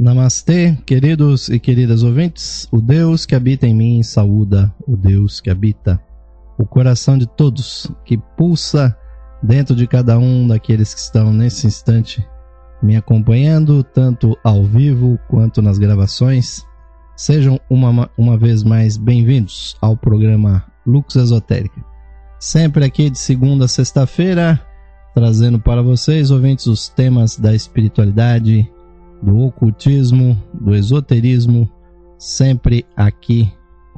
Namastê, queridos e queridas ouvintes. O Deus que habita em mim saúda o Deus que habita o coração de todos, que pulsa dentro de cada um daqueles que estão nesse instante me acompanhando, tanto ao vivo quanto nas gravações. Sejam uma vez mais bem-vindos ao programa Lux Esotérica. Sempre aqui de segunda a sexta-feira, trazendo para vocês, ouvintes, os temas da espiritualidade, do ocultismo, do esoterismo, sempre aqui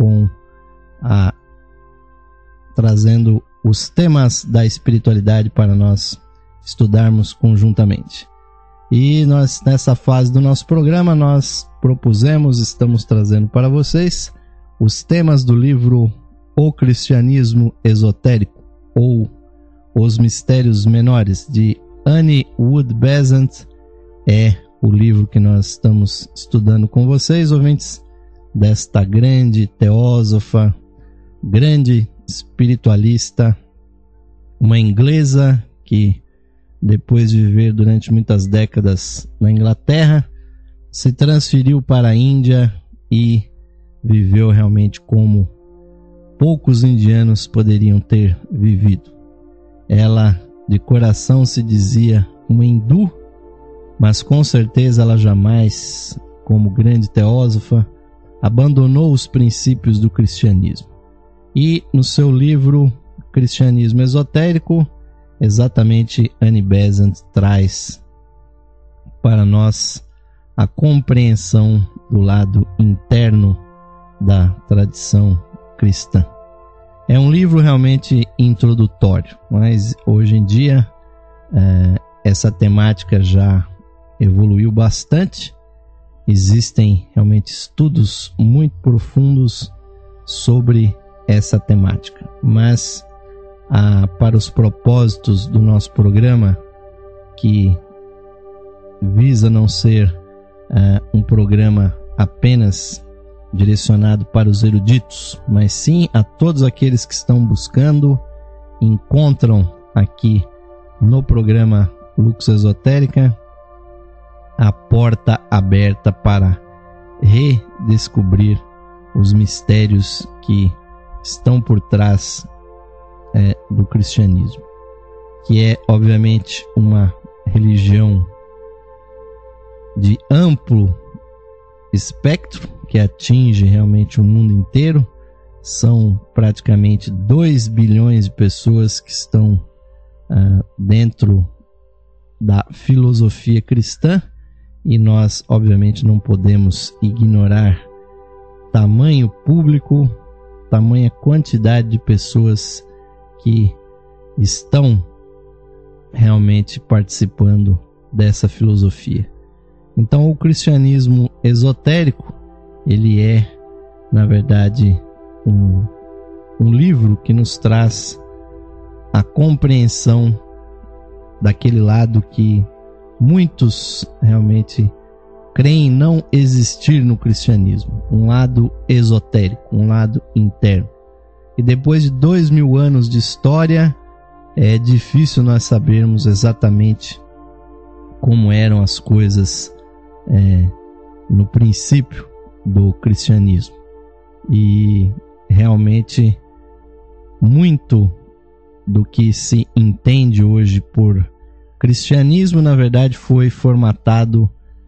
trazendo os temas da espiritualidade para nós estudarmos conjuntamente. E nós, nessa fase do nosso programa, nós estamos trazendo para vocês os temas do livro O Cristianismo Esotérico, ou Os Mistérios Menores, de Annie Wood Besant. É o livro que nós estamos estudando com vocês, ouvintes, desta grande teósofa, grande espiritualista, uma inglesa que, depois de viver durante muitas décadas na Inglaterra, se transferiu para a Índia e viveu realmente como poucos indianos poderiam ter vivido. Ela, de coração, se dizia uma hindu, mas com certeza ela jamais, como grande teósofa, abandonou os princípios do cristianismo. E no seu livro Cristianismo Esotérico, exatamente Annie Besant traz para nós a compreensão do lado interno da tradição cristã. É um livro realmente introdutório, mas hoje em dia essa temática já evoluiu bastante. Existem realmente estudos muito profundos sobre essa temática, mas para os propósitos do nosso programa, que visa não ser um programa apenas direcionado para os eruditos, mas sim a todos aqueles que estão buscando, encontram aqui no programa Lux Esotérica a porta aberta para redescobrir os mistérios que estão por trás do cristianismo, que é obviamente uma religião de amplo espectro, que atinge realmente o mundo inteiro. São praticamente 2 bilhões de pessoas que estão dentro da filosofia cristã, e nós obviamente não podemos ignorar tamanho público, tamanha quantidade de pessoas que estão realmente participando dessa filosofia. Então, o cristianismo esotérico, ele é, na verdade, um livro que nos traz a compreensão daquele lado que muitos realmente creem não existir no cristianismo, um lado esotérico, um lado interno. E depois de 2000 anos de história, é difícil nós sabermos exatamente como eram as coisas no princípio do cristianismo. E realmente muito do que se entende hoje por cristianismo, na verdade, foi formatado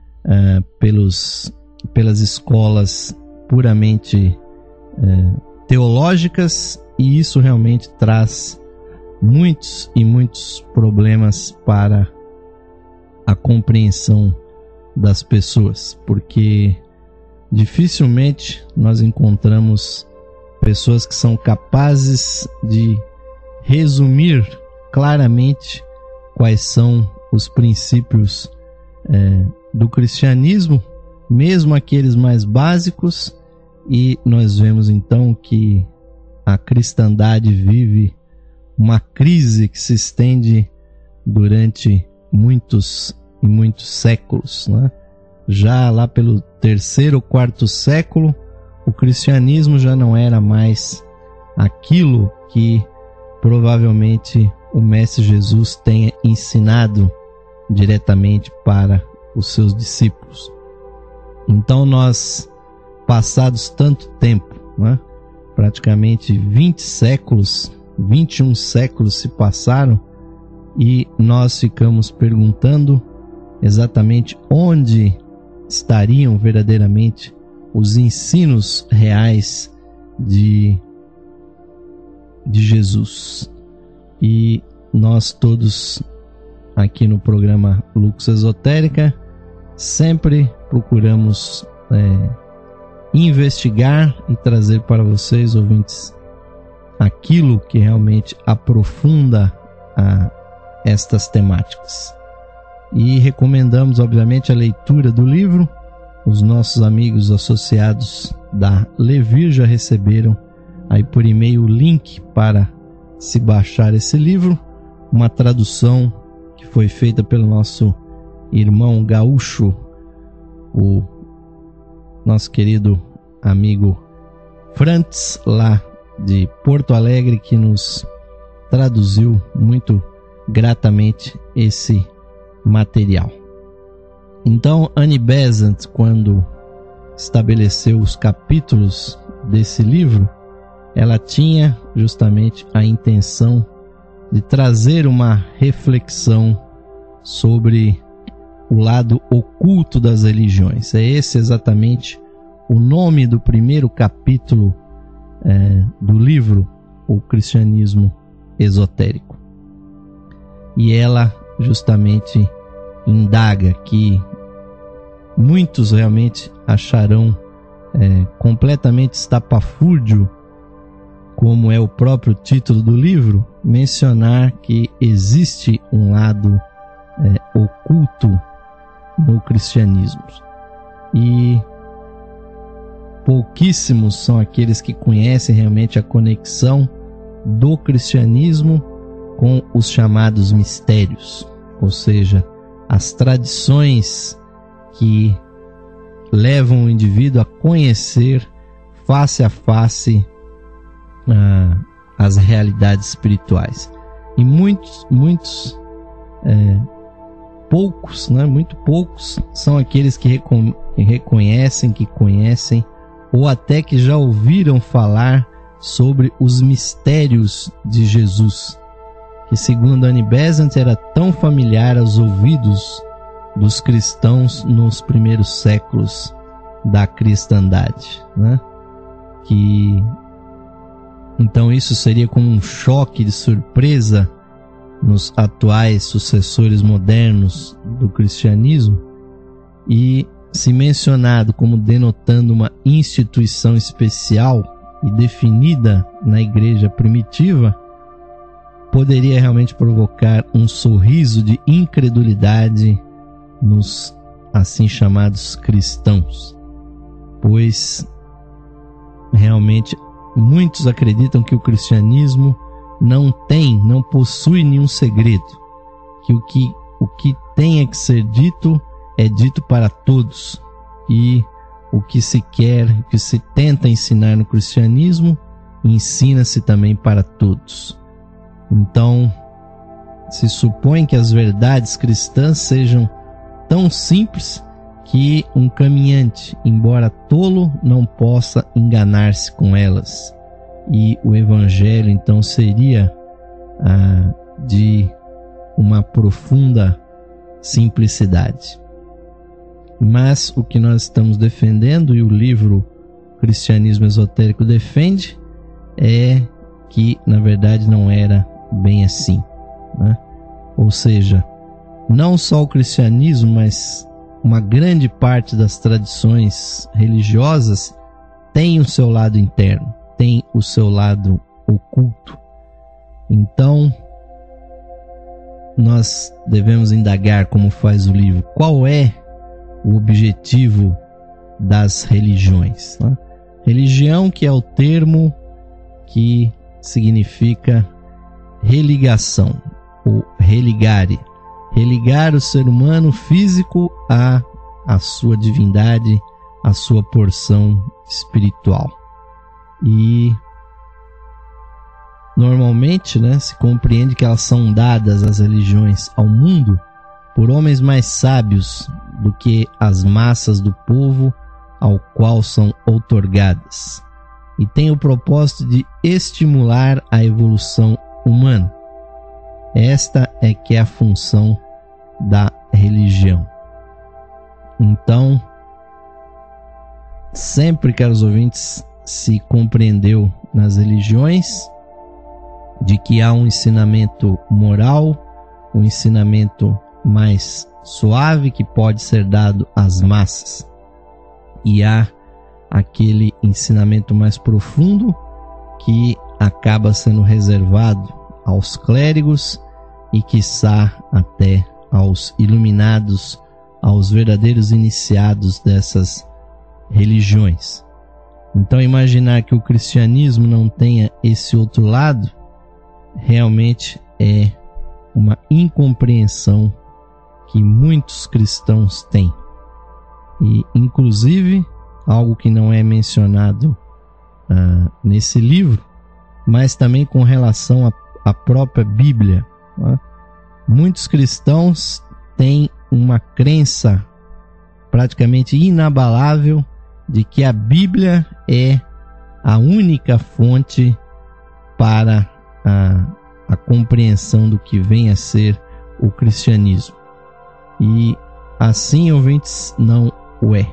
pelas escolas puramente teológicas, e isso realmente traz muitos e muitos problemas para a compreensão das pessoas, porque dificilmente nós encontramos pessoas que são capazes de resumir claramente quais são os princípios do cristianismo, mesmo aqueles mais básicos. E nós vemos então que a cristandade vive uma crise que se estende durante muitos e muitos séculos, né? Já lá pelo 3º ou 4º século, o cristianismo já não era mais aquilo que provavelmente o Mestre Jesus tenha ensinado diretamente para os seus discípulos. Então nós, passados tanto tempo, né, praticamente 20 séculos, 21 séculos se passaram, e nós ficamos perguntando exatamente onde estariam verdadeiramente os ensinos reais de Jesus. E nós todos aqui no programa Lux Esotérica sempre procuramos investigar e trazer para vocês, ouvintes, aquilo que realmente aprofunda estas temáticas. E recomendamos, obviamente, a leitura do livro. Os nossos amigos associados da Levir já receberam aí por e-mail o link para se baixar esse livro, uma tradução que foi feita pelo nosso irmão gaúcho, o nosso querido amigo Frantz, lá de Porto Alegre, que nos traduziu muito gratamente esse material. Então, Annie Besant, quando estabeleceu os capítulos desse livro, ela tinha justamente a intenção de trazer uma reflexão sobre o lado oculto das religiões. É esse exatamente o nome do primeiro capítulo do livro, O Cristianismo Esotérico. E ela justamente indaga que muitos realmente acharão completamente estapafúrdio, como é o próprio título do livro, mencionar que existe um lado oculto no cristianismo. E pouquíssimos são aqueles que conhecem realmente a conexão do cristianismo com os chamados mistérios, ou seja, as tradições que levam o indivíduo a conhecer face a face as realidades espirituais. E poucos, né, muito poucos são aqueles que reconhecem, que conhecem, ou até que já ouviram falar sobre os mistérios de Jesus, que segundo Annie Besant era tão familiar aos ouvidos dos cristãos nos primeiros séculos da cristandade, né? Que então isso seria como um choque de surpresa nos atuais sucessores modernos do cristianismo, e se mencionado como denotando uma instituição especial e definida na igreja primitiva, poderia realmente provocar um sorriso de incredulidade nos assim chamados cristãos, pois realmente muitos acreditam que o cristianismo não possui nenhum segredo, que o que tem que ser dito é dito para todos, e o que se quer, o que se tenta ensinar no cristianismo, ensina-se também para todos. Então, se supõe que as verdades cristãs sejam tão simples que um caminhante, embora tolo, não possa enganar-se com elas. E o evangelho então seria de uma profunda simplicidade. Mas o que nós estamos defendendo, e o livro Cristianismo Esotérico defende, é que na verdade não era bem assim, né? Ou seja, não só o cristianismo, mas uma grande parte das tradições religiosas tem o seu lado interno, tem o seu lado oculto. Então, nós devemos indagar, como faz o livro, qual é o objetivo das religiões, né? Religião, que é o termo que significa religação, ou religare. Religar o ser humano físico à sua divindade, à sua porção espiritual. E normalmente, né, se compreende que elas são dadas, as religiões, ao mundo por homens mais sábios do que as massas do povo ao qual são outorgadas, e tem o propósito de estimular a evolução humana. Esta é que é a função da religião. Então, sempre, caros ouvintes, se compreendeu nas religiões de que há um ensinamento moral, um ensinamento mais suave que pode ser dado às massas, e há aquele ensinamento mais profundo que acaba sendo reservado aos clérigos e quiçá até aos iluminados, aos verdadeiros iniciados dessas religiões. Então, imaginar que o cristianismo não tenha esse outro lado realmente é uma incompreensão que muitos cristãos têm. E, inclusive, algo que não é mencionado nesse livro, mas também com relação à própria Bíblia. Muitos cristãos têm uma crença praticamente inabalável de que a Bíblia é a única fonte para a compreensão do que vem a ser o cristianismo. E assim, ouvintes, não o é,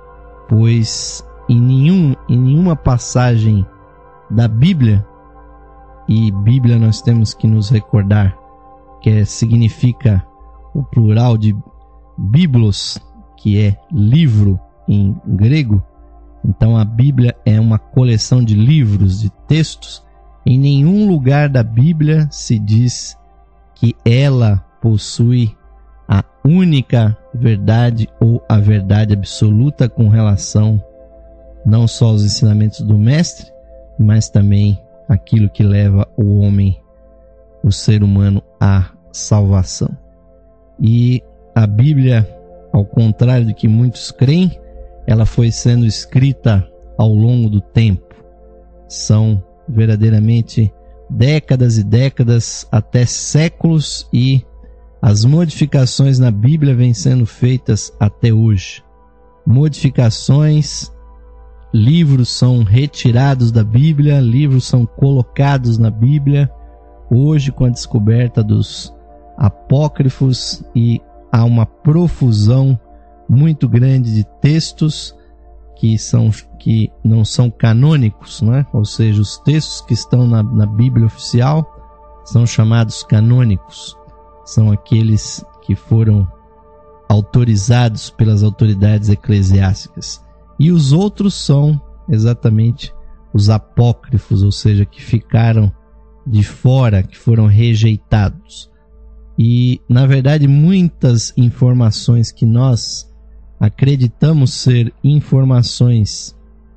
pois em nenhuma passagem da Bíblia, e Bíblia nós temos que nos recordar que significa o plural de biblos, que é livro em grego. Então a Bíblia é uma coleção de livros, de textos. Em nenhum lugar da Bíblia se diz que ela possui a única verdade ou a verdade absoluta com relação não só aos ensinamentos do Mestre, mas também aquilo que leva o homem, o ser humano, à salvação. E a Bíblia, ao contrário do que muitos creem, ela foi sendo escrita ao longo do tempo. São verdadeiramente décadas e décadas, até séculos, e as modificações na Bíblia vêm sendo feitas até hoje. Modificações, livros são retirados da Bíblia, livros são colocados na Bíblia. Hoje, com a descoberta dos apócrifos, e há uma profusão muito grande de textos que não são canônicos, né? Ou seja, os textos que estão na Bíblia oficial são chamados canônicos. São aqueles que foram autorizados pelas autoridades eclesiásticas. E os outros são exatamente os apócrifos, ou seja, que ficaram de fora, que foram rejeitados. E, na verdade, muitas informações que nós acreditamos ser informações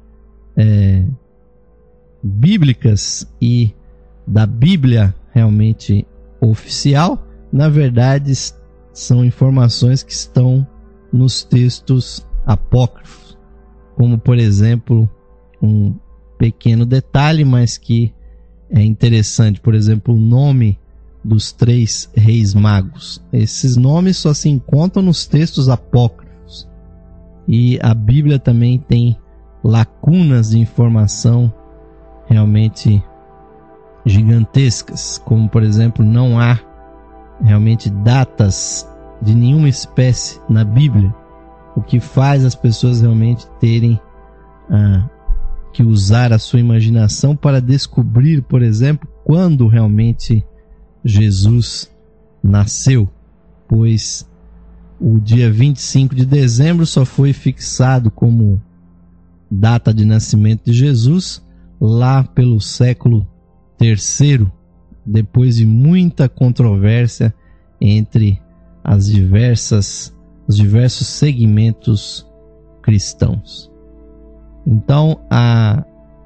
bíblicas e da Bíblia realmente oficial, na verdade são informações que estão nos textos apócrifos, como, por exemplo, um pequeno detalhe, mas que é interessante, por exemplo, o nome dos 3 reis magos. Esses nomes só se encontram nos textos apócrifos, e a Bíblia também tem lacunas de informação realmente gigantescas, como, por exemplo, não há realmente datas de nenhuma espécie na Bíblia, o que faz as pessoas realmente terem que usar a sua imaginação para descobrir, por exemplo, quando realmente Jesus nasceu, pois o dia 25 de dezembro só foi fixado como data de nascimento de Jesus lá pelo século III, depois de muita controvérsia entre os diversos segmentos cristãos. Então, a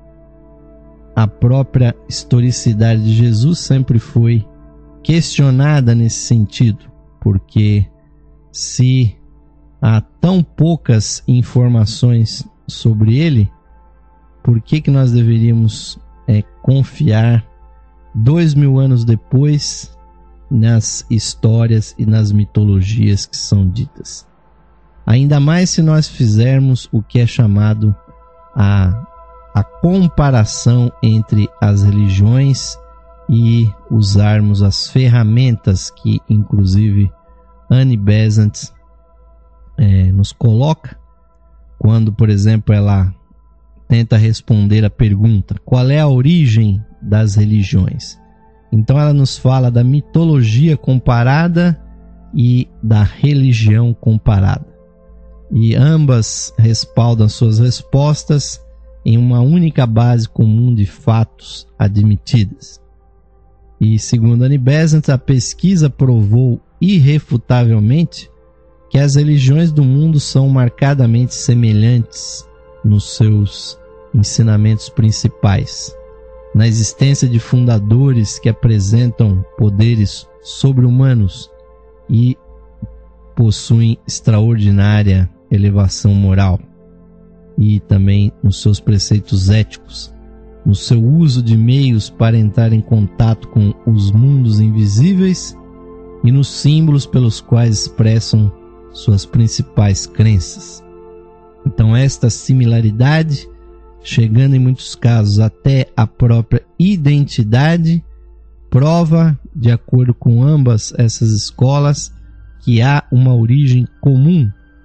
própria historicidade de Jesus sempre foi questionada nesse sentido, porque se há tão poucas informações sobre ele, por que nós deveríamos confiar 2000 anos depois nas histórias e nas mitologias que são ditas. Ainda mais se nós fizermos o que é chamado a comparação entre as religiões e usarmos as ferramentas que, inclusive, Annie Besant nos coloca quando, por exemplo, ela tenta responder a pergunta: qual é a origem das religiões? Então ela nos fala da mitologia comparada e da religião comparada. E ambas respaldam suas respostas em uma única base comum de fatos admitidas. E segundo Annie Besant, a pesquisa provou irrefutavelmente que as religiões do mundo são marcadamente semelhantes nos seus ensinamentos principais, na existência de fundadores que apresentam poderes sobre-humanos e possuem extraordinária elevação moral, e também nos seus preceitos éticos, no seu uso de meios para entrar em contato com os mundos invisíveis e nos símbolos pelos quais expressam suas principais crenças. Então esta similaridade, chegando em muitos casos até a própria identidade, prova, de acordo com ambas essas escolas, que há uma origem comum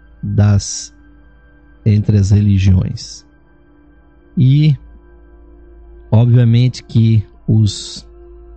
entre as religiões. E obviamente que os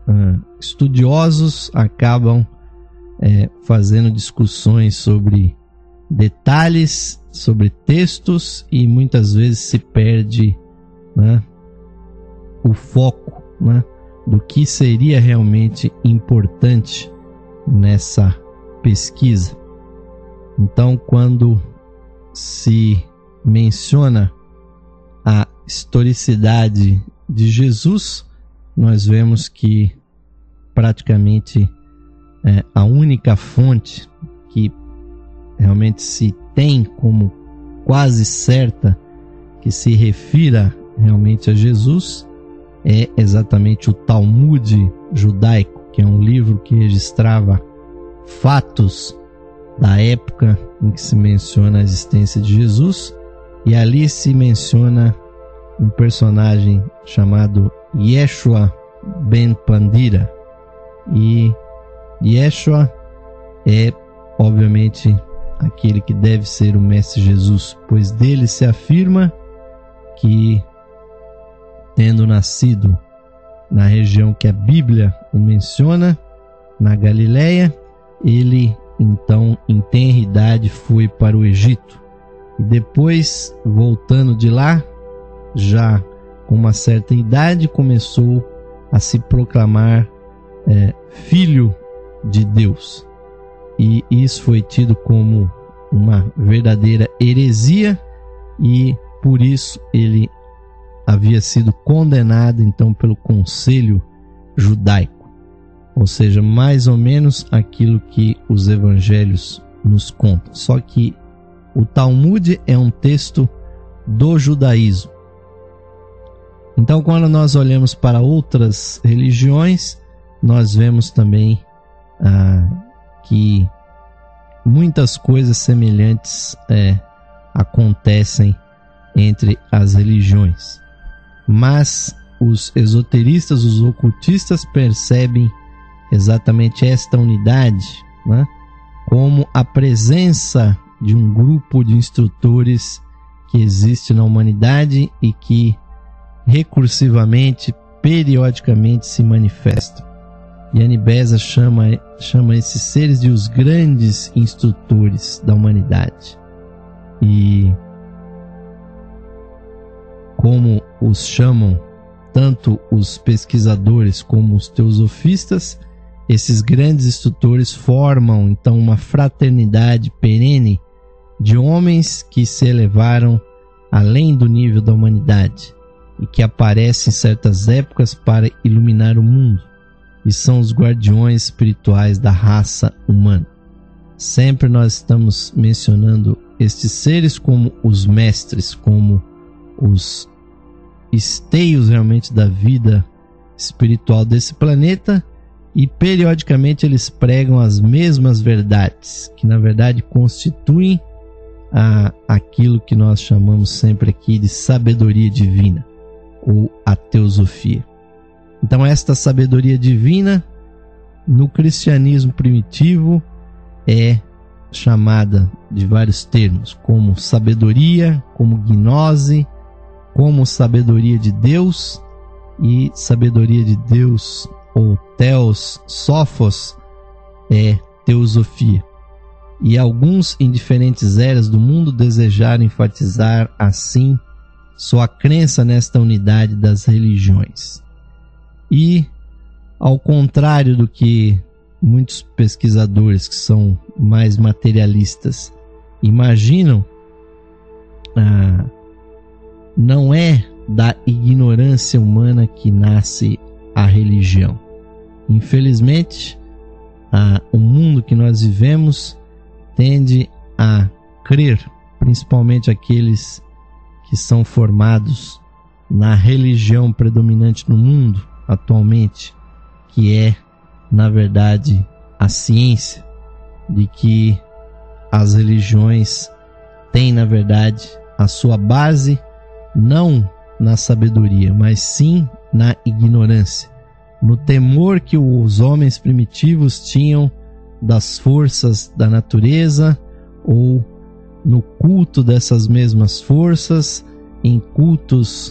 estudiosos acabam fazendo discussões sobre detalhes, sobre textos, e muitas vezes se perde, né, o foco, né, do que seria realmente importante nessa pesquisa. Então, quando se menciona a historicidade de Jesus, nós vemos que praticamente a única fonte que realmente se tem como quase certa que se refira realmente a Jesus é exatamente o Talmud judaico, que é um livro que registrava fatos da época em que se menciona a existência de Jesus, e ali se menciona um personagem chamado Yeshua ben Pandira, e Yeshua é obviamente aquele que deve ser o Mestre Jesus, pois dele se afirma que, tendo nascido na região que a Bíblia o menciona, na Galileia, ele então em tenra idade foi para o Egito, e depois, voltando de lá, já com uma certa idade, começou a se proclamar filho de Deus, e isso foi tido como uma verdadeira heresia, e por isso ele havia sido condenado então pelo conselho judaico. Ou seja, mais ou menos aquilo que os evangelhos nos contam. Só que o Talmud é um texto do judaísmo. Então, quando nós olhamos para outras religiões, nós vemos também que muitas coisas semelhantes acontecem entre as religiões. Mas os esoteristas, os ocultistas, percebem exatamente esta unidade, né, como a presença de um grupo de instrutores que existe na humanidade e que recursivamente, periodicamente se manifestam. E Annie Besant chama esses seres de os grandes instrutores da humanidade. E como os chamam tanto os pesquisadores como os teosofistas, esses grandes instrutores formam então uma fraternidade perene de homens que se elevaram além do nível da humanidade e que aparecem em certas épocas para iluminar o mundo, e são os guardiões espirituais da raça humana. Sempre nós estamos mencionando estes seres como os mestres, como os esteios realmente da vida espiritual desse planeta, e periodicamente eles pregam as mesmas verdades, que na verdade constituem aquilo que nós chamamos sempre aqui de sabedoria divina, ou a teosofia. Então esta sabedoria divina, no cristianismo primitivo, é chamada de vários termos, como sabedoria, como gnose, como sabedoria de Deus, e sabedoria de Deus, ou Theos, Sophos, é teosofia. E alguns em diferentes eras do mundo desejaram enfatizar assim sua crença nesta unidade das religiões. E, ao contrário do que muitos pesquisadores que são mais materialistas imaginam, não é da ignorância humana que nasce a religião. Infelizmente, o mundo que nós vivemos tende a crer, principalmente aqueles que são formados na religião predominante no mundo atualmente, que é, na verdade, a ciência, de que as religiões têm, na verdade, a sua base não na sabedoria, mas sim na ignorância, no temor que os homens primitivos tinham das forças da natureza, ou no culto dessas mesmas forças, em cultos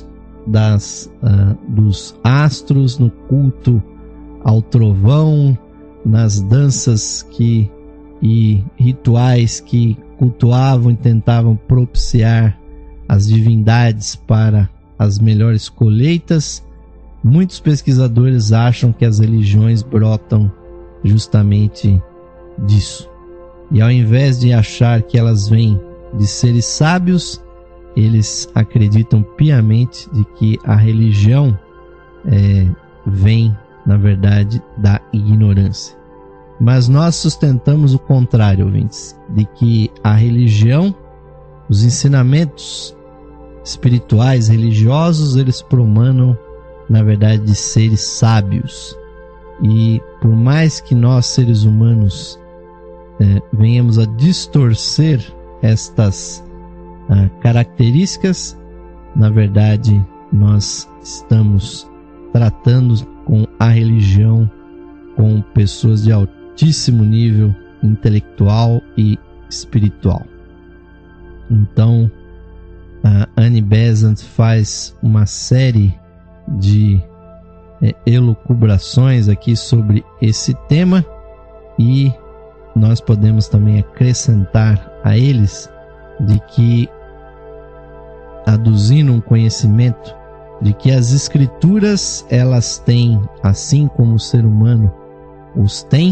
dos astros, no culto ao trovão, nas danças e rituais que cultuavam e tentavam propiciar as divindades para as melhores colheitas. Muitos pesquisadores acham que as religiões brotam justamente disso. E ao invés de achar que elas vêm de seres sábios, eles acreditam piamente de que a religião vem, na verdade, da ignorância. Mas nós sustentamos o contrário, ouvintes, de que a religião, os ensinamentos espirituais, religiosos, eles promanam, na verdade, de seres sábios. E por mais que nós, seres humanos, venhamos a distorcer estas características, na verdade, nós estamos tratando com a religião com pessoas de altíssimo nível intelectual e espiritual. Então, a Annie Besant faz uma série de elucubrações aqui sobre esse tema, e nós podemos também acrescentar a eles de que, aduzindo um conhecimento de que as escrituras, elas têm, assim como o ser humano os tem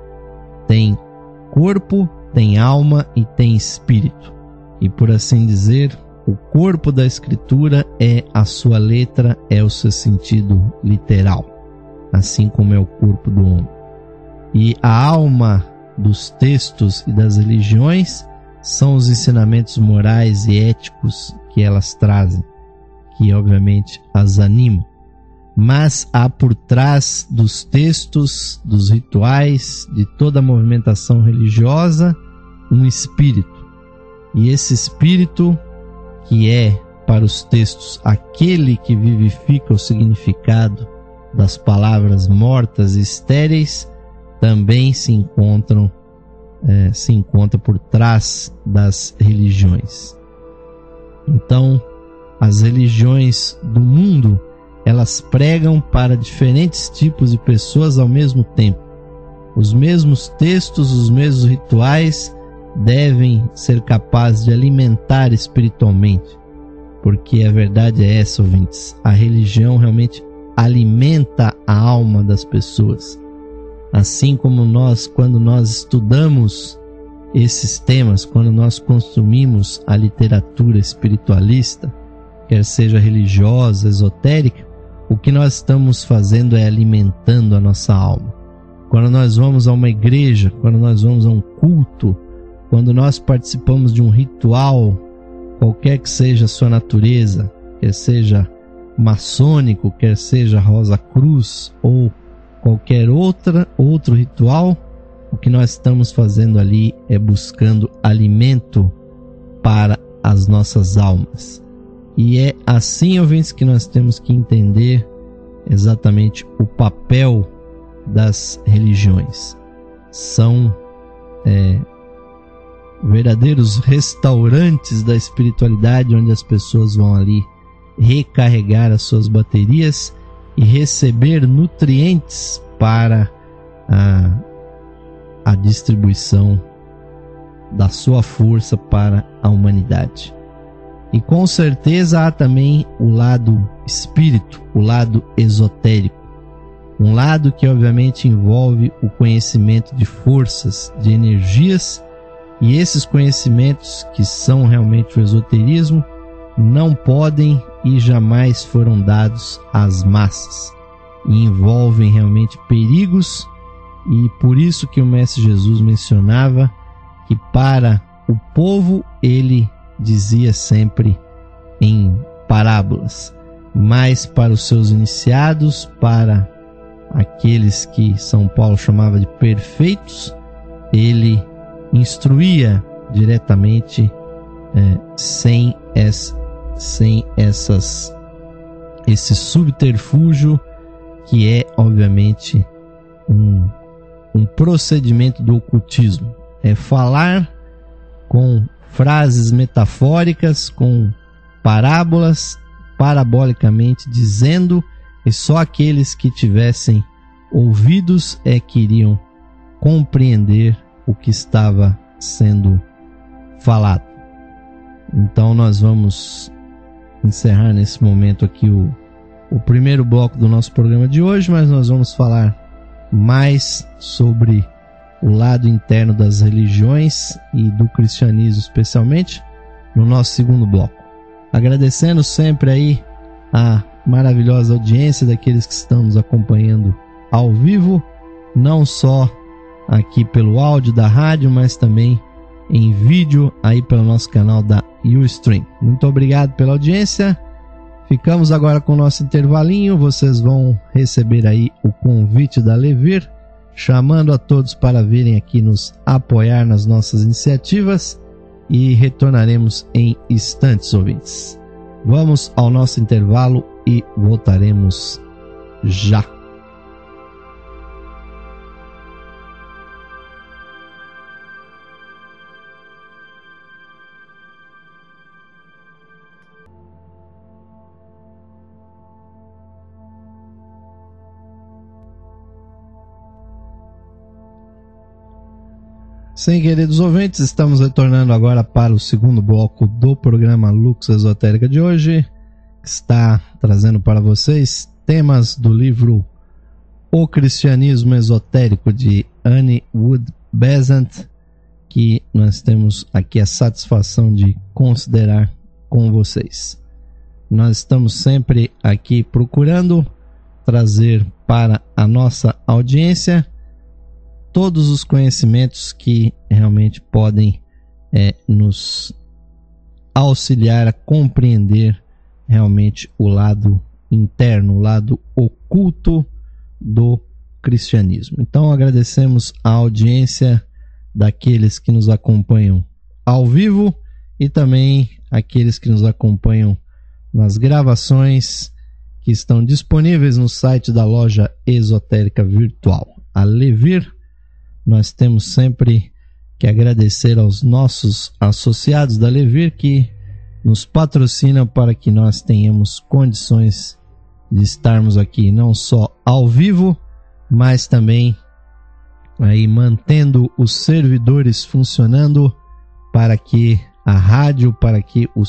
corpo, tem alma e tem espírito. E por assim dizer, o corpo da escritura é a sua letra, é o seu sentido literal, assim como é o corpo do homem. E a alma dos textos e das religiões são os ensinamentos morais e éticos que elas trazem, que obviamente as animam. Mas há por trás dos textos, dos rituais, de toda a movimentação religiosa, um espírito. E esse espírito, que é para os textos aquele que vivifica o significado das palavras mortas e estéreis, também se encontra por trás das religiões. Então, as religiões do mundo, elas pregam para diferentes tipos de pessoas ao mesmo tempo. Os mesmos textos, os mesmos rituais devem ser capazes de alimentar espiritualmente, porque a verdade é essa, ouvintes: a religião realmente alimenta a alma das pessoas. Assim como nós, quando nós estudamos esses temas, quando nós consumimos a literatura espiritualista, quer seja religiosa, esotérica, o que nós estamos fazendo é alimentando a nossa alma. Quando nós vamos a uma igreja, quando nós vamos a um culto, quando nós participamos de um ritual, qualquer que seja a sua natureza, quer seja maçônico, quer seja Rosa Cruz ou qualquer outro ritual, o que nós estamos fazendo ali é buscando alimento para as nossas almas. E é assim, ouvintes, que nós temos que entender exatamente o papel das religiões. São verdadeiros restaurantes da espiritualidade, onde as pessoas vão ali recarregar as suas baterias e receber nutrientes para a distribuição da sua força para a humanidade. E com certeza há também o lado espírito, o lado esotérico, um lado que obviamente envolve o conhecimento de forças, de energias, e esses conhecimentos que são realmente o esoterismo não podem e jamais foram dados às massas, e envolvem realmente perigos. E por isso que o Mestre Jesus mencionava que para o povo ele dizia sempre em parábolas, mas para os seus iniciados, para aqueles que São Paulo chamava de perfeitos, ele instruía diretamente, sem esse subterfúgio que é obviamente um procedimento do ocultismo. É falar com frases metafóricas, com parábolas, parabolicamente dizendo, e só aqueles que tivessem ouvidos que iriam compreender o que estava sendo falado. Então nós vamos encerrar nesse momento aqui o primeiro bloco do nosso programa de hoje, mas nós vamos falar mais sobre o lado interno das religiões e do cristianismo especialmente no nosso segundo bloco. Agradecendo sempre aí a maravilhosa audiência daqueles que estão nos acompanhando ao vivo, não só aqui pelo áudio da rádio, mas também em vídeo aí pelo nosso canal da Ustream. Muito obrigado pela audiência. Ficamos agora com o nosso intervalinho. Vocês vão receber aí o convite da Levir, chamando a todos para virem aqui nos apoiar nas nossas iniciativas, e retornaremos em instantes, ouvintes. Vamos ao nosso intervalo e voltaremos já. Sim, queridos ouvintes, estamos retornando agora para o segundo bloco do programa Lux Esotérica de hoje, que está trazendo para vocês temas do livro O Cristianismo Esotérico, de Annie Wood Besant, que nós temos aqui a satisfação de considerar com vocês. Nós estamos sempre aqui procurando trazer para a nossa audiência todos os conhecimentos que realmente podem nos auxiliar a compreender realmente o lado interno, o lado oculto do cristianismo. Então agradecemos a audiência daqueles que nos acompanham ao vivo e também aqueles que nos acompanham nas gravações que estão disponíveis no site da loja esotérica virtual, a Levir. Nós temos sempre que agradecer aos nossos associados da Levir que nos patrocinam para que nós tenhamos condições de estarmos aqui não só ao vivo, mas também aí mantendo os servidores funcionando para que a rádio, para que o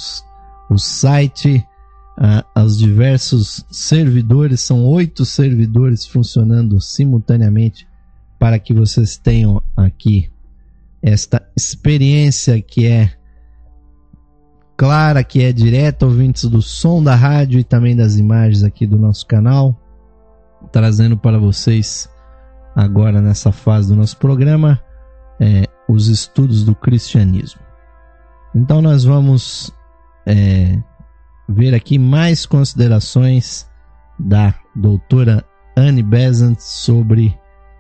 site, os diversos servidores, são 8 servidores funcionando simultaneamente, para que vocês tenham aqui esta experiência que é clara, que é direta, ouvintes do som da rádio e também das imagens aqui do nosso canal, trazendo para vocês agora nessa fase do nosso programa os estudos do cristianismo. Então nós vamos ver aqui mais considerações da doutora Annie Besant sobre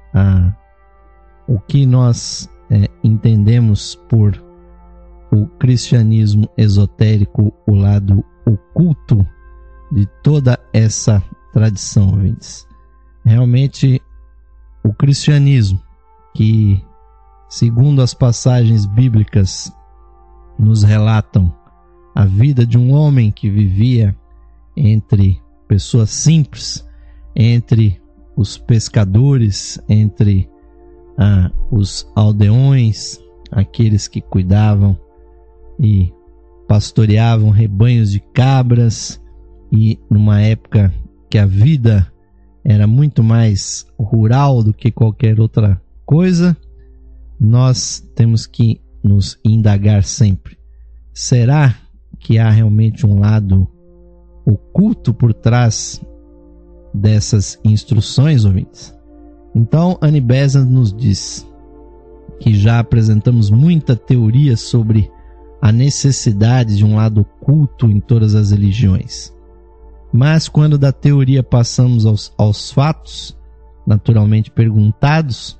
o que nós entendemos por o cristianismo esotérico, o lado oculto de toda essa tradição, ouvintes. Realmente, o cristianismo, que, segundo as passagens bíblicas, nos relatam a vida de um homem que vivia entre pessoas simples, entre os pescadores, entre os aldeões, aqueles que cuidavam e pastoreavam rebanhos de cabras, e numa época que a vida era muito mais rural do que qualquer outra coisa, nós temos que nos indagar sempre: será que há realmente um lado oculto por trás dessas instruções, ouvintes? Então, Annie Besant nos diz que já apresentamos muita teoria sobre a necessidade de um lado oculto em todas as religiões. Mas quando da teoria passamos aos fatos, naturalmente perguntados,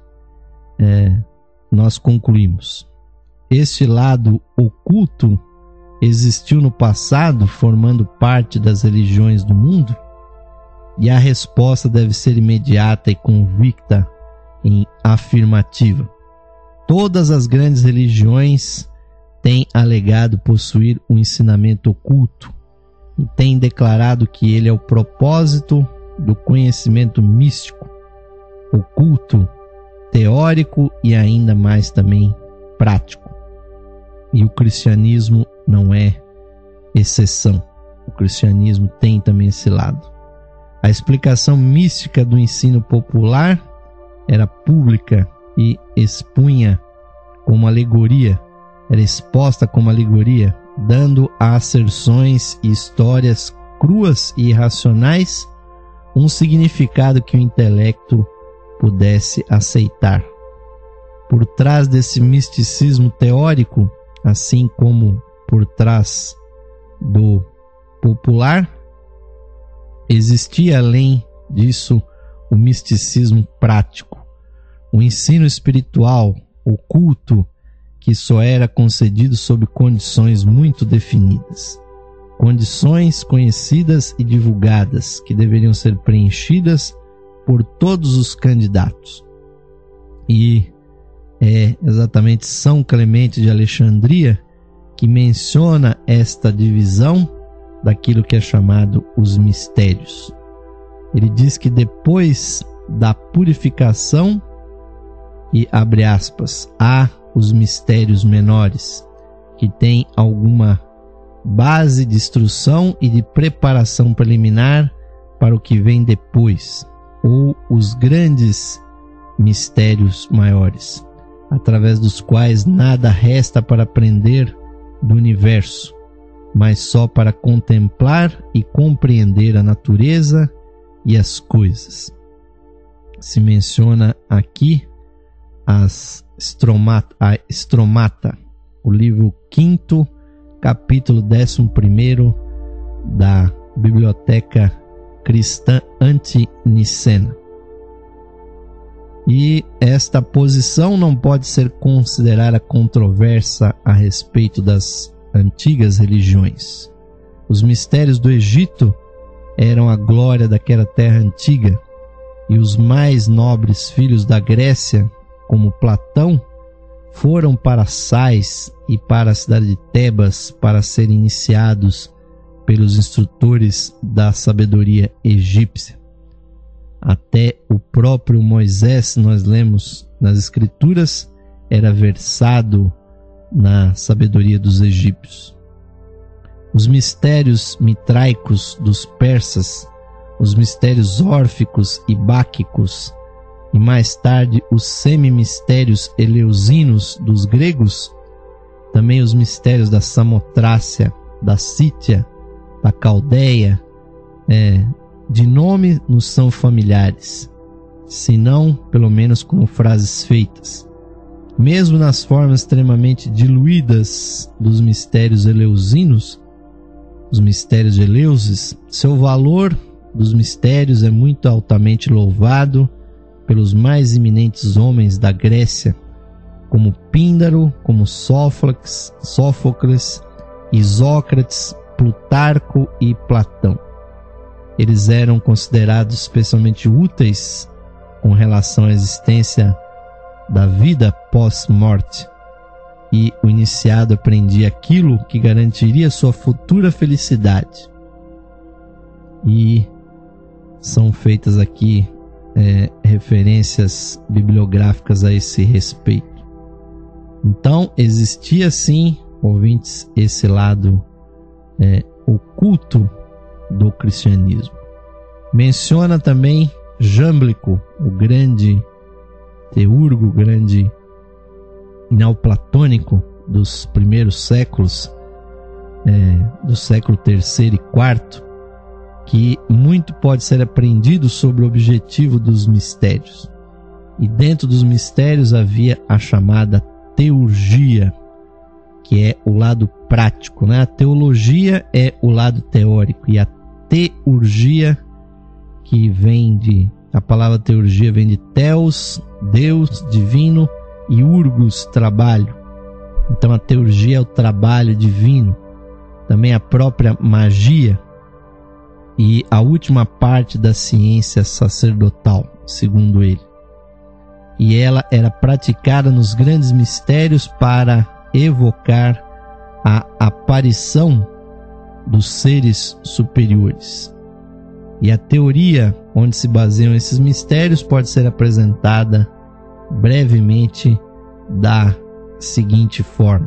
nós concluímos: este lado oculto existiu no passado, formando parte das religiões do mundo? E a resposta deve ser imediata e convicta em afirmativa. Todas as grandes religiões têm alegado possuir um ensinamento oculto e têm declarado que ele é o propósito do conhecimento místico, oculto, teórico e ainda mais também prático. E o cristianismo não é exceção. O cristianismo tem também esse lado. A explicação mística do ensino popular era pública e expunha como alegoria, era exposta como alegoria, dando a asserções e histórias cruas e irracionais um significado que o intelecto pudesse aceitar. Por trás desse misticismo teórico, assim como por trás do popular, existia além disso o misticismo prático, o ensino espiritual oculto que só era concedido sob condições muito definidas, condições conhecidas e divulgadas que deveriam ser preenchidas por todos os candidatos. E é exatamente São Clemente de Alexandria que menciona esta divisão daquilo que é chamado os mistérios. Ele diz que depois da purificação, e abre aspas, há os mistérios menores, que têm alguma base de instrução e de preparação preliminar para o que vem depois, ou os grandes mistérios maiores, através dos quais nada resta para aprender do universo, mas só para contemplar e compreender a natureza e as coisas. Se menciona aqui a Estromata, o livro 5º, capítulo 11º da Biblioteca Cristã Anti-Nicena. E esta posição não pode ser considerada controversa a respeito das antigas religiões. Os mistérios do Egito eram a glória daquela terra antiga, e os mais nobres filhos da Grécia, como Platão, foram para Sais e para a cidade de Tebas para serem iniciados pelos instrutores da sabedoria egípcia. Até o próprio Moisés, nós lemos nas Escrituras, era versado na sabedoria dos egípcios. Os mistérios mitraicos dos persas, os mistérios órficos e báquicos, e mais tarde os semimistérios eleusinos dos gregos, também os mistérios da Samotrácia, da Sítia, da Caldeia, de nome nos são familiares, se não, pelo menos como frases feitas. Mesmo nas formas extremamente diluídas dos mistérios eleusinos, os mistérios de Eleusis, seu valor dos mistérios é muito altamente louvado pelos mais eminentes homens da Grécia, como Píndaro, como Sófocles, Isócrates, Plutarco e Platão. Eles eram considerados especialmente úteis com relação à existência da vida pós-morte, e o iniciado aprendia aquilo que garantiria sua futura felicidade. E são feitas aqui referências bibliográficas a esse respeito. Então, existia sim, ouvintes, esse lado oculto do cristianismo. Menciona também Jâmblico, o grande teurgo, grande neoplatônico dos primeiros séculos, do século III e IV, que muito pode ser aprendido sobre o objetivo dos mistérios. E dentro dos mistérios havia a chamada teurgia, que é o lado prático, né? A teologia é o lado teórico, e a teurgia, que a palavra teurgia vem de theos, Deus, divino, e urgos, trabalho. Então a teurgia é o trabalho divino, também a própria magia e a última parte da ciência sacerdotal, segundo ele. E ela era praticada nos grandes mistérios para evocar a aparição dos seres superiores. E a teoria onde se baseiam esses mistérios pode ser apresentada brevemente da seguinte forma: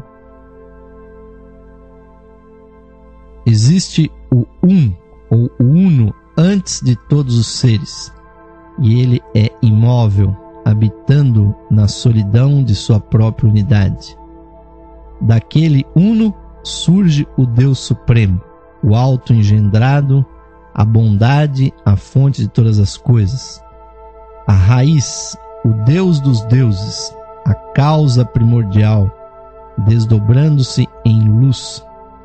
existe o ou o Uno antes de todos os seres, e ele é imóvel, habitando na solidão de sua própria unidade. Daquele Uno surge o Deus Supremo, o auto-engendrado, a bondade, a fonte de todas as coisas, a raiz, o Deus dos deuses, a causa primordial, desdobrando-se em luz,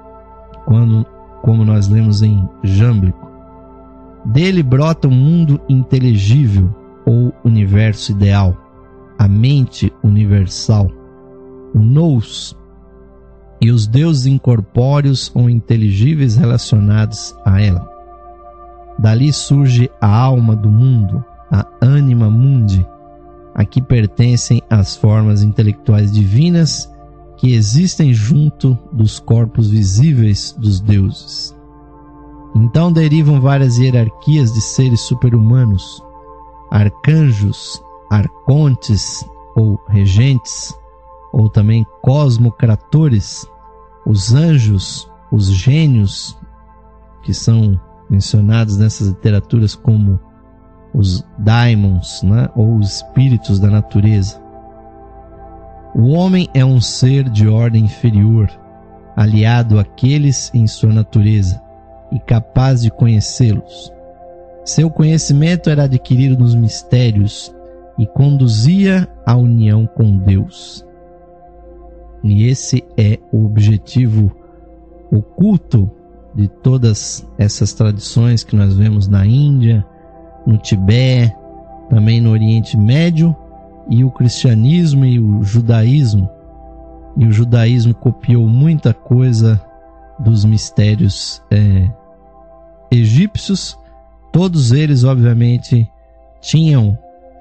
como nós lemos em Jâmblico. Dele brota um mundo inteligível ou universo ideal, a mente universal, o nous, e os deuses incorpóreos ou inteligíveis relacionados a ela. Dali surge a alma do mundo, a anima mundi, a que pertencem as formas intelectuais divinas que existem junto dos corpos visíveis dos deuses. Então derivam várias hierarquias de seres super-humanos, arcanjos, arcontes ou regentes, ou também cosmocratores, os anjos, os gênios, que são mencionados nessas literaturas como os daimons, né? Ou os espíritos da natureza. O homem é um ser de ordem inferior, aliado àqueles em sua natureza e capaz de conhecê-los. Seu conhecimento era adquirido nos mistérios e conduzia à união com Deus. E esse é o objetivo oculto de todas essas tradições que nós vemos na Índia, no Tibete, também no Oriente Médio, e o cristianismo e o judaísmo. E o judaísmo copiou muita coisa dos mistérios egípcios. Todos eles, obviamente, tinham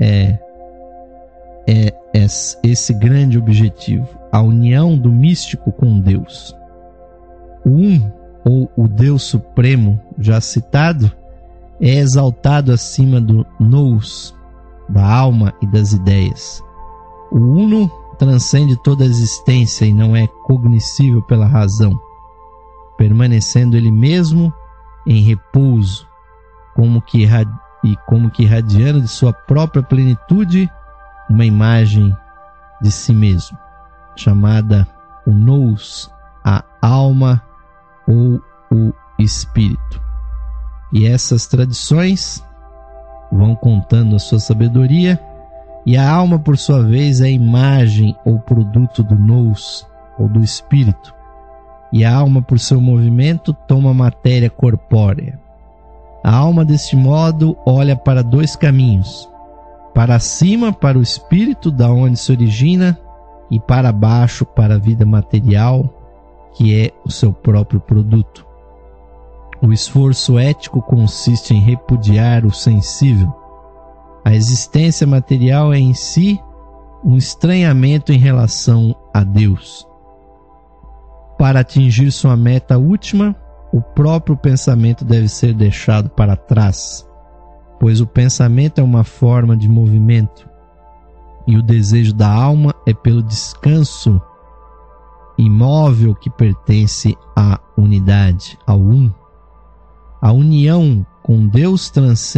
esse grande objetivo, a união do místico com Deus. O ou o Deus Supremo, já citado, é exaltado acima do nous, da alma e das ideias. O Uno transcende toda a existência e não é cognoscível pela razão, permanecendo ele mesmo em repouso, como que irradiando de sua própria plenitude uma imagem de si mesmo, chamada o nous, a alma ou o espírito. E essas tradições vão contando a sua sabedoria, e a alma, por sua vez, é a imagem ou produto do nous, ou do espírito, e a alma, por seu movimento, toma matéria corpórea. A alma, deste modo, olha para dois caminhos: para cima, para o espírito, da onde se origina, e para baixo, para a vida material, que é o seu próprio produto. O esforço ético consiste em repudiar o sensível. A existência material é em si um estranhamento em relação a Deus. Para atingir sua meta última, o próprio pensamento deve ser deixado para trás, pois o pensamento é uma forma de movimento, e o desejo da alma é pelo descanso imóvel que pertence à unidade, ao um. A união com Deus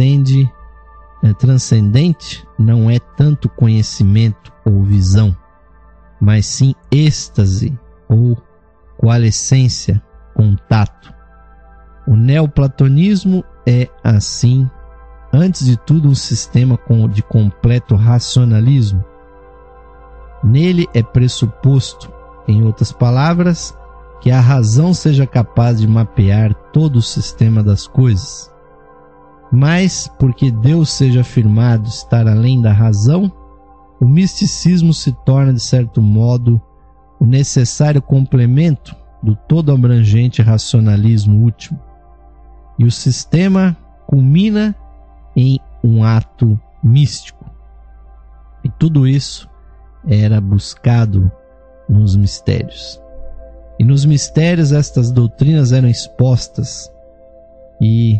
transcendente não é tanto conhecimento ou visão, mas sim êxtase ou coalescência, contato. O neoplatonismo é, assim, antes de tudo, um sistema de completo racionalismo. Nele é pressuposto, em outras palavras, que a razão seja capaz de mapear todo o sistema das coisas. Mas, porque Deus seja afirmado estar além da razão, o misticismo se torna, de certo modo, o necessário complemento do todo abrangente racionalismo último. E o sistema culmina em um ato místico. E tudo isso era buscado nos mistérios. E nos mistérios estas doutrinas eram expostas, e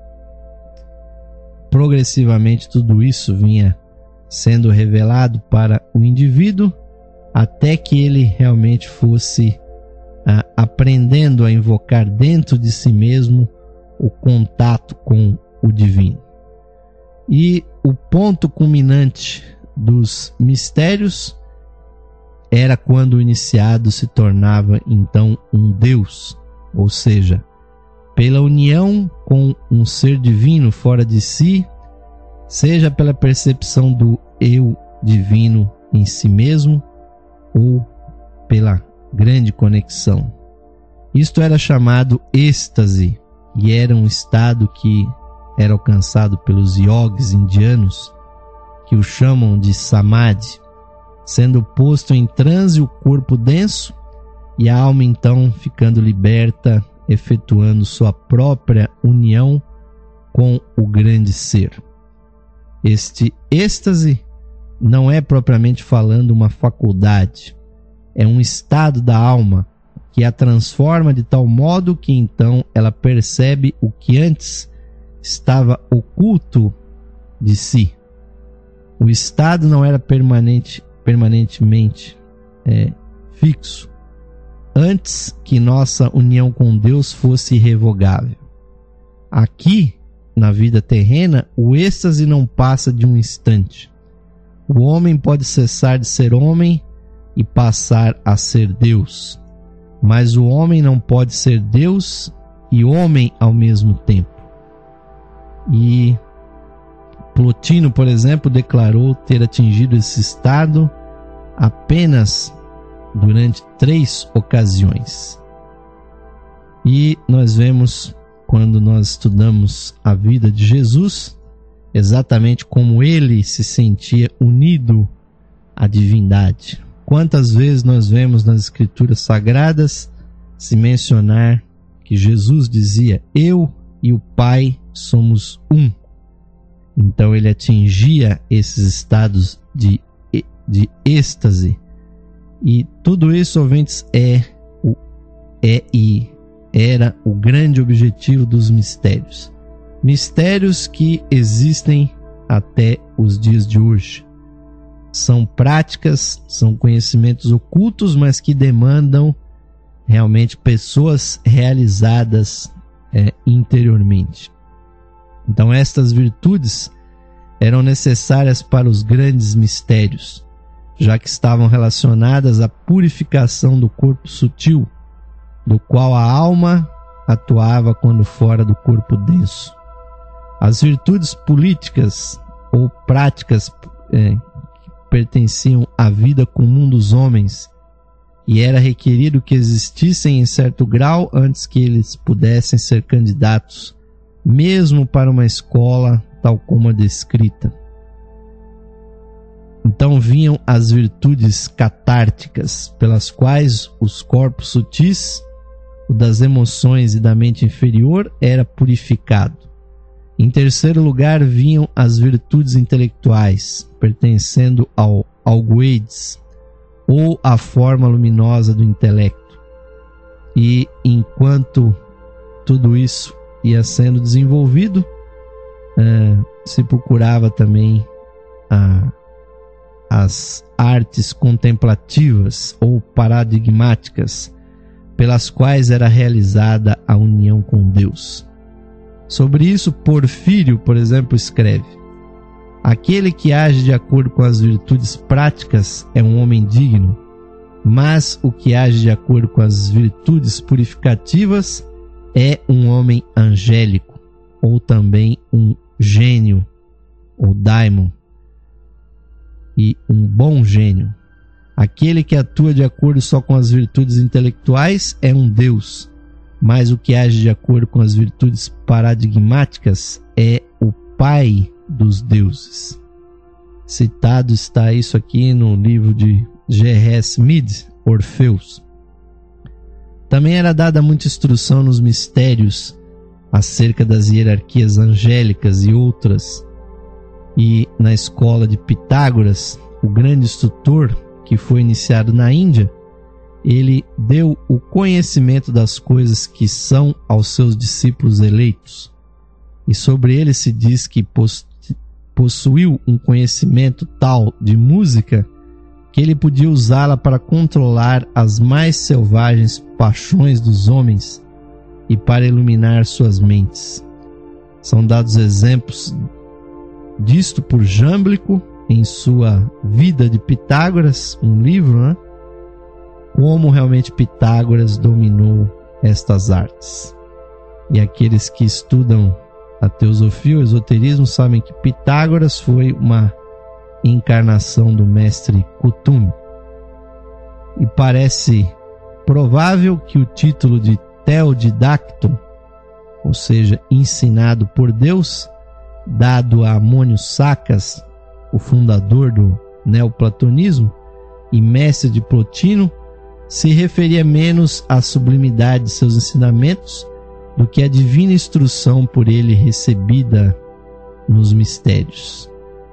progressivamente tudo isso vinha sendo revelado para o indivíduo, até que ele realmente fosse aprendendo a invocar dentro de si mesmo o contato com o divino. E o ponto culminante dos mistérios era quando o iniciado se tornava então um Deus, ou seja, pela união com um ser divino fora de si, seja pela percepção do eu divino em si mesmo ou pela grande conexão. Isto era chamado êxtase, e era um estado que era alcançado pelos yogis indianos, que o chamam de samadhi, sendo posto em transe o corpo denso e a alma então ficando liberta, efetuando sua própria união com o grande ser. Este êxtase não é propriamente falando uma faculdade, é um estado da alma que a transforma de tal modo que então ela percebe o que antes estava oculto de si. O estado não era permanentemente fixo, antes que nossa união com Deus fosse irrevogável. Aqui, na vida terrena, o êxtase não passa de um instante. O homem pode cessar de ser homem e passar a ser Deus, mas o homem não pode ser Deus e homem ao mesmo tempo. E Plotino, por exemplo, declarou ter atingido esse estado apenas durante 3 ocasiões. E nós vemos, quando nós estudamos a vida de Jesus, exatamente como ele se sentia unido à divindade. Quantas vezes nós vemos nas Escrituras Sagradas se mencionar que Jesus dizia: eu e o Pai somos um. Então ele atingia esses estados de êxtase. E tudo isso, ouvintes, era o grande objetivo dos mistérios. Mistérios que existem até os dias de hoje. São práticas, são conhecimentos ocultos, mas que demandam realmente pessoas realizadas interiormente. Então estas virtudes eram necessárias para os grandes mistérios, já que estavam relacionadas à purificação do corpo sutil, do qual a alma atuava quando fora do corpo denso. As virtudes políticas ou práticas que pertenciam à vida comum dos homens, e era requerido que existissem em certo grau antes que eles pudessem ser candidatos mesmo para uma escola tal como a descrita. Então vinham as virtudes catárticas, pelas quais os corpos sutis, o das emoções e da mente inferior, era purificado. Em terceiro lugar vinham as virtudes intelectuais, pertencendo ao algoides, ou à forma luminosa do intelecto. E enquanto tudo isso ia sendo desenvolvido, se procurava também as artes contemplativas ou paradigmáticas, pelas quais era realizada a união com Deus. Sobre isso, Porfírio, por exemplo, escreve: aquele que age de acordo com as virtudes práticas é um homem digno, mas o que age de acordo com as virtudes purificativas é um homem angélico, ou também um gênio, ou daimon, e um bom gênio. Aquele que atua de acordo só com as virtudes intelectuais é um Deus, mas o que age de acordo com as virtudes paradigmáticas é o Pai dos deuses. Citado está isso aqui no livro de G.R.S. Mead, Orfeus. Também era dada muita instrução nos mistérios acerca das hierarquias angélicas e outras, e na escola de Pitágoras, o grande instrutor que foi iniciado na Índia, ele deu o conhecimento das coisas que são aos seus discípulos eleitos, e sobre ele se diz que possuiu um conhecimento tal de música que ele podia usá-la para controlar as mais selvagens paixões dos homens e para iluminar suas mentes. São dados exemplos disto por Jâmblico em sua Vida de Pitágoras, um livro, né? Como realmente Pitágoras dominou estas artes. E aqueles que estudam a teosofia, o esoterismo, sabem que Pitágoras foi uma encarnação do mestre Kutum. E parece provável que o título de Teodidacto, ou seja, ensinado por Deus, dado a Amônio Sacas, o fundador do neoplatonismo e mestre de Plotino, se referia menos à sublimidade de seus ensinamentos do que à divina instrução por ele recebida nos mistérios.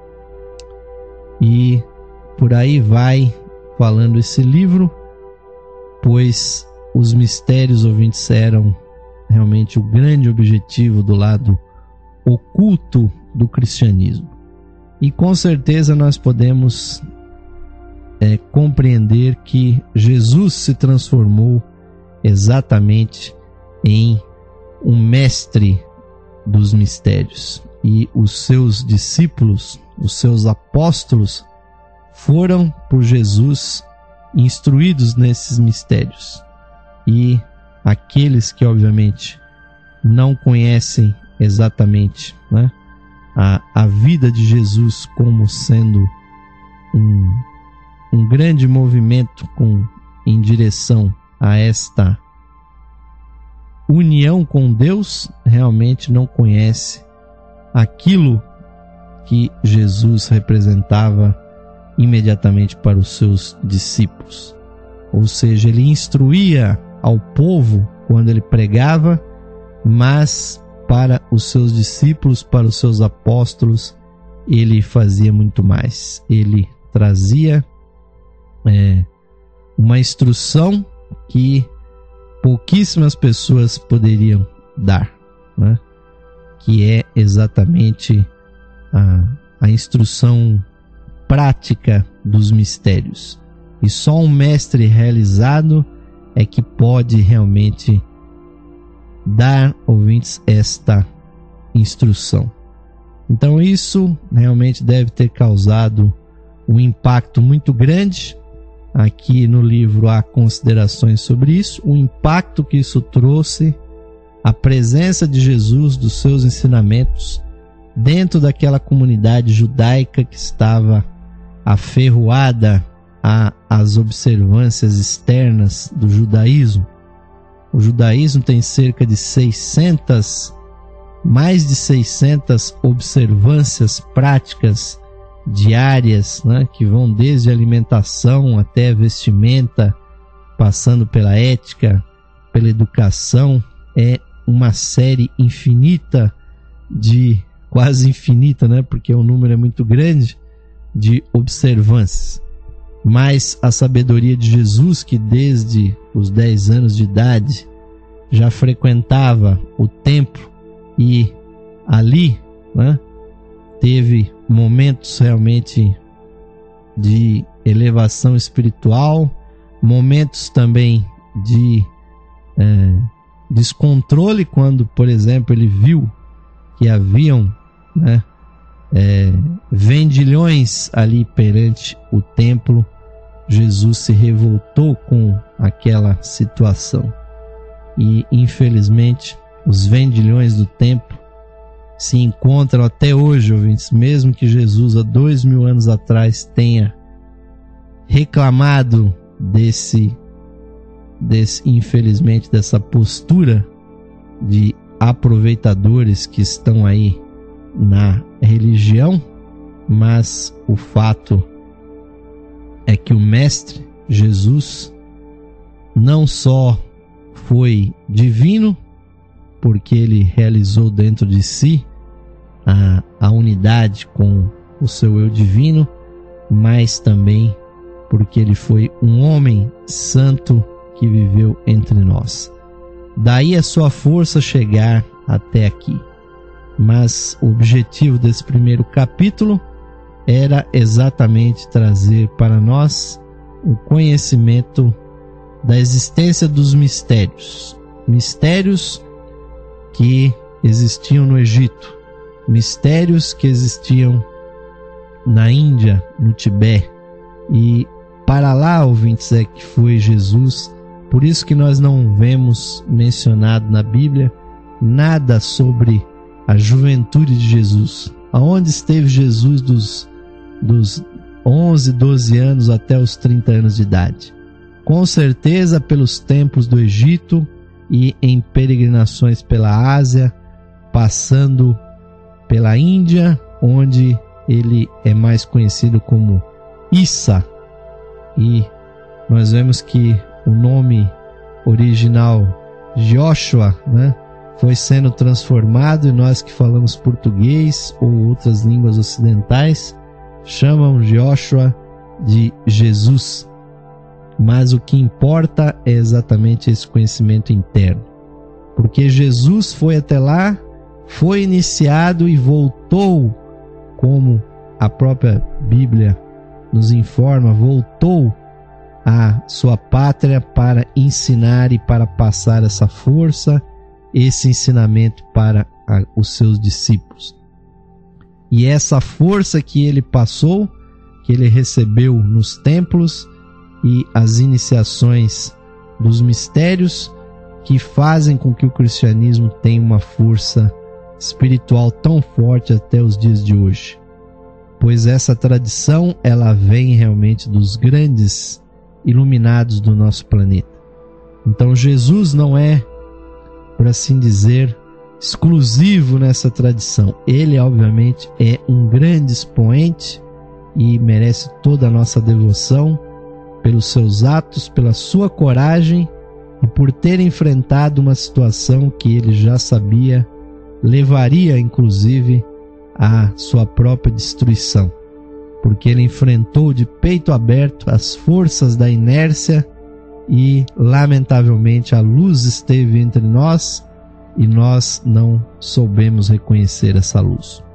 E por aí vai falando esse livro, pois os mistérios, ouvintes, eram realmente o grande objetivo do lado oculto do cristianismo. E com certeza nós podemos compreender que Jesus se transformou exatamente em um mestre dos mistérios, e os seus discípulos, os seus apóstolos, foram por Jesus instruídos nesses mistérios. E aqueles que obviamente não conhecem exatamente, né, a vida de Jesus como sendo um grande movimento em direção a esta união com Deus, realmente não conhece aquilo que Jesus representava imediatamente para os seus discípulos. Ou seja, ele instruía ao povo quando ele pregava, mas para os seus discípulos, para os seus apóstolos, ele fazia muito mais. Ele trazia uma instrução que pouquíssimas pessoas poderiam dar, né? Que é exatamente a instrução prática dos mistérios. E só um mestre realizado é que pode realmente dar, ouvintes, esta instrução. Então isso realmente deve ter causado um impacto muito grande. Aqui no livro há considerações sobre isso, o impacto que isso trouxe, a presença de Jesus, dos seus ensinamentos, dentro daquela comunidade judaica que estava aferroada às observâncias externas do judaísmo. O judaísmo tem cerca de 600 mais de 600 observâncias práticas diárias, né, que vão desde alimentação até vestimenta, passando pela ética, pela educação. É uma série infinita quase infinita, né, porque o número é muito grande, de observâncias. Mas a sabedoria de Jesus, que desde os 10 anos de idade já frequentava o templo e ali, né, teve momentos realmente de elevação espiritual, momentos também de descontrole, quando, por exemplo, ele viu que haviam, né, vendilhões ali perante o templo. Jesus se revoltou com aquela situação e, infelizmente, os vendilhões do templo se encontram até hoje, ouvintes, mesmo que Jesus há 2000 anos atrás tenha reclamado infelizmente, dessa postura de aproveitadores que estão aí na religião, mas o fato é que o Mestre Jesus não só foi divino, porque ele realizou dentro de si a unidade com o seu eu divino, mas também porque ele foi um homem santo que viveu entre nós. Daí a sua força chegar até aqui. Mas o objetivo desse primeiro capítulo era exatamente trazer para nós o conhecimento da existência dos mistérios. Mistérios que existiam no Egito, mistérios que existiam na Índia, no Tibete, e para lá, ouvintes, é que foi Jesus. Por isso que nós não vemos mencionado na Bíblia nada sobre a juventude de Jesus. Aonde esteve Jesus dos 11, 12 anos até os 30 anos de idade? Com certeza pelos templos do Egito e em peregrinações pela Ásia, passando pela Índia, onde ele é mais conhecido como Issa. E nós vemos que o nome original Joshua, né, foi sendo transformado, e nós que falamos português ou outras línguas ocidentais chamam Joshua de Jesus. Mas o que importa é exatamente esse conhecimento interno, porque Jesus foi até lá, foi iniciado e voltou, como a própria Bíblia nos informa, voltou à sua pátria para ensinar e para passar essa força, esse ensinamento para os seus discípulos. E essa força que ele passou, que ele recebeu nos templos e as iniciações dos mistérios, que fazem com que o cristianismo tenha uma força espiritual tão forte até os dias de hoje. Pois essa tradição, ela vem realmente dos grandes iluminados do nosso planeta. Então Jesus não é, por assim dizer, exclusivo nessa tradição. Ele, obviamente, é um grande expoente e merece toda a nossa devoção pelos seus atos, pela sua coragem e por ter enfrentado uma situação que ele já sabia levaria, inclusive, à sua própria destruição, porque ele enfrentou de peito aberto as forças da inércia e, lamentavelmente, a luz esteve entre nós e nós não soubemos reconhecer essa luz.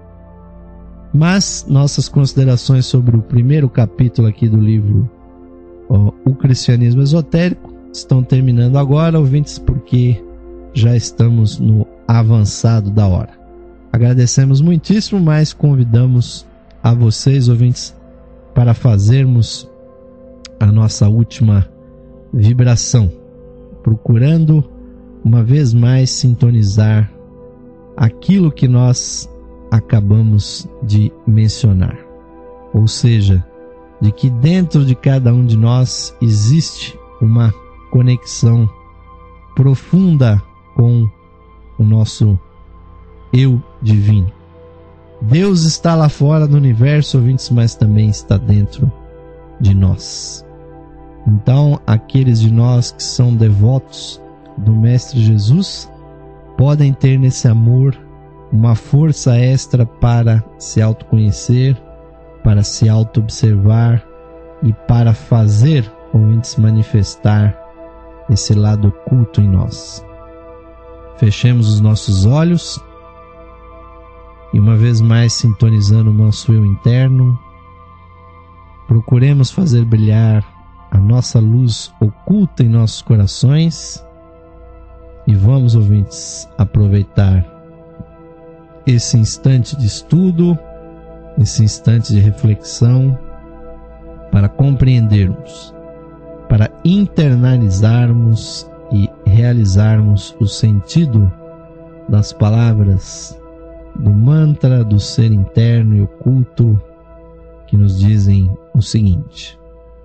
Mas nossas considerações sobre o primeiro capítulo aqui do livro O Cristianismo Esotérico estão terminando agora, ouvintes, porque já estamos no avançado da hora. Agradecemos muitíssimo, mas convidamos a vocês, ouvintes, para fazermos a nossa última vibração, procurando uma vez mais sintonizar aquilo que nós acabamos de mencionar, ou seja, de que dentro de cada um de nós existe uma conexão profunda com o nosso eu divino. Deus está lá fora no universo, ouvintes, mas também está dentro de nós. Então, aqueles de nós que são devotos do Mestre Jesus podem ter nesse amor uma força extra para se autoconhecer, para se auto-observar e para fazer, ouvintes, manifestar esse lado oculto em nós. Fechemos os nossos olhos e, uma vez mais, sintonizando o nosso eu interno, procuremos fazer brilhar a nossa luz oculta em nossos corações e vamos, ouvintes, aproveitar esse instante de estudo, esse instante de reflexão para compreendermos, para internalizarmos e realizarmos o sentido das palavras do mantra do ser interno e oculto que nos dizem o seguinte: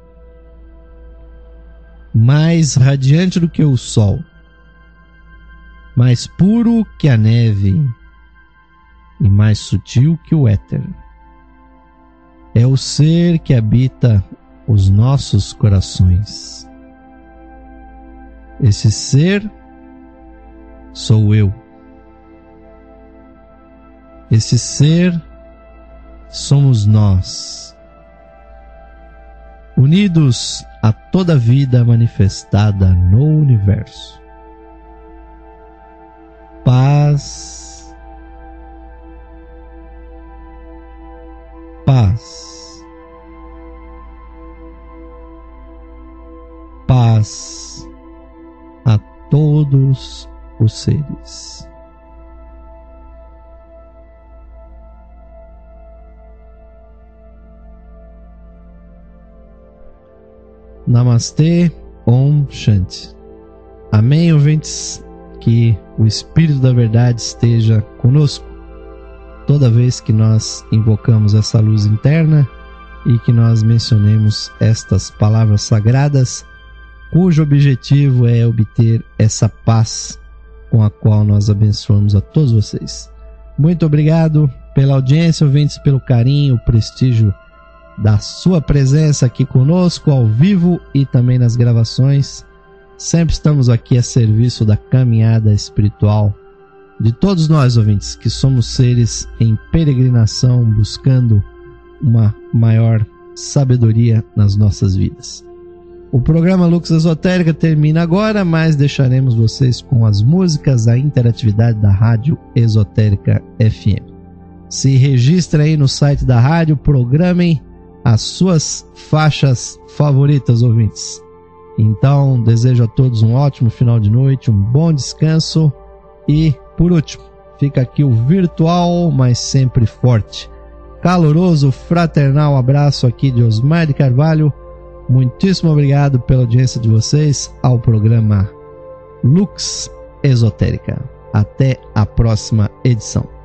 mais radiante do que o sol, mais puro que a neve e mais sutil que o éter, é o ser que habita os nossos corações. Esse ser sou eu. Esse ser somos nós, unidos a toda a vida manifestada no universo. Paz, paz, paz a todos os seres. Namastê, Om Shanti. Amém, ouvintes? Que o Espírito da Verdade esteja conosco toda vez que nós invocamos essa luz interna e que nós mencionemos estas palavras sagradas, cujo objetivo é obter essa paz com a qual nós abençoamos a todos vocês. Muito obrigado pela audiência, ouvintes, pelo carinho, prestígio da sua presença aqui conosco, ao vivo e também nas gravações. Sempre estamos aqui a serviço da caminhada espiritual de todos nós, ouvintes, que somos seres em peregrinação, buscando uma maior sabedoria nas nossas vidas. O programa Lux Esotérica termina agora, mas deixaremos vocês com as músicas, a interatividade da Rádio Esotérica FM. Se registre aí no site da rádio, programem as suas faixas favoritas, ouvintes. Então, desejo a todos um ótimo final de noite, um bom descanso e, por último, fica aqui o virtual, mas sempre forte, caloroso, fraternal abraço aqui de Osmar de Carvalho. Muitíssimo obrigado pela audiência de vocês ao programa Lux Esotérica. Até a próxima edição.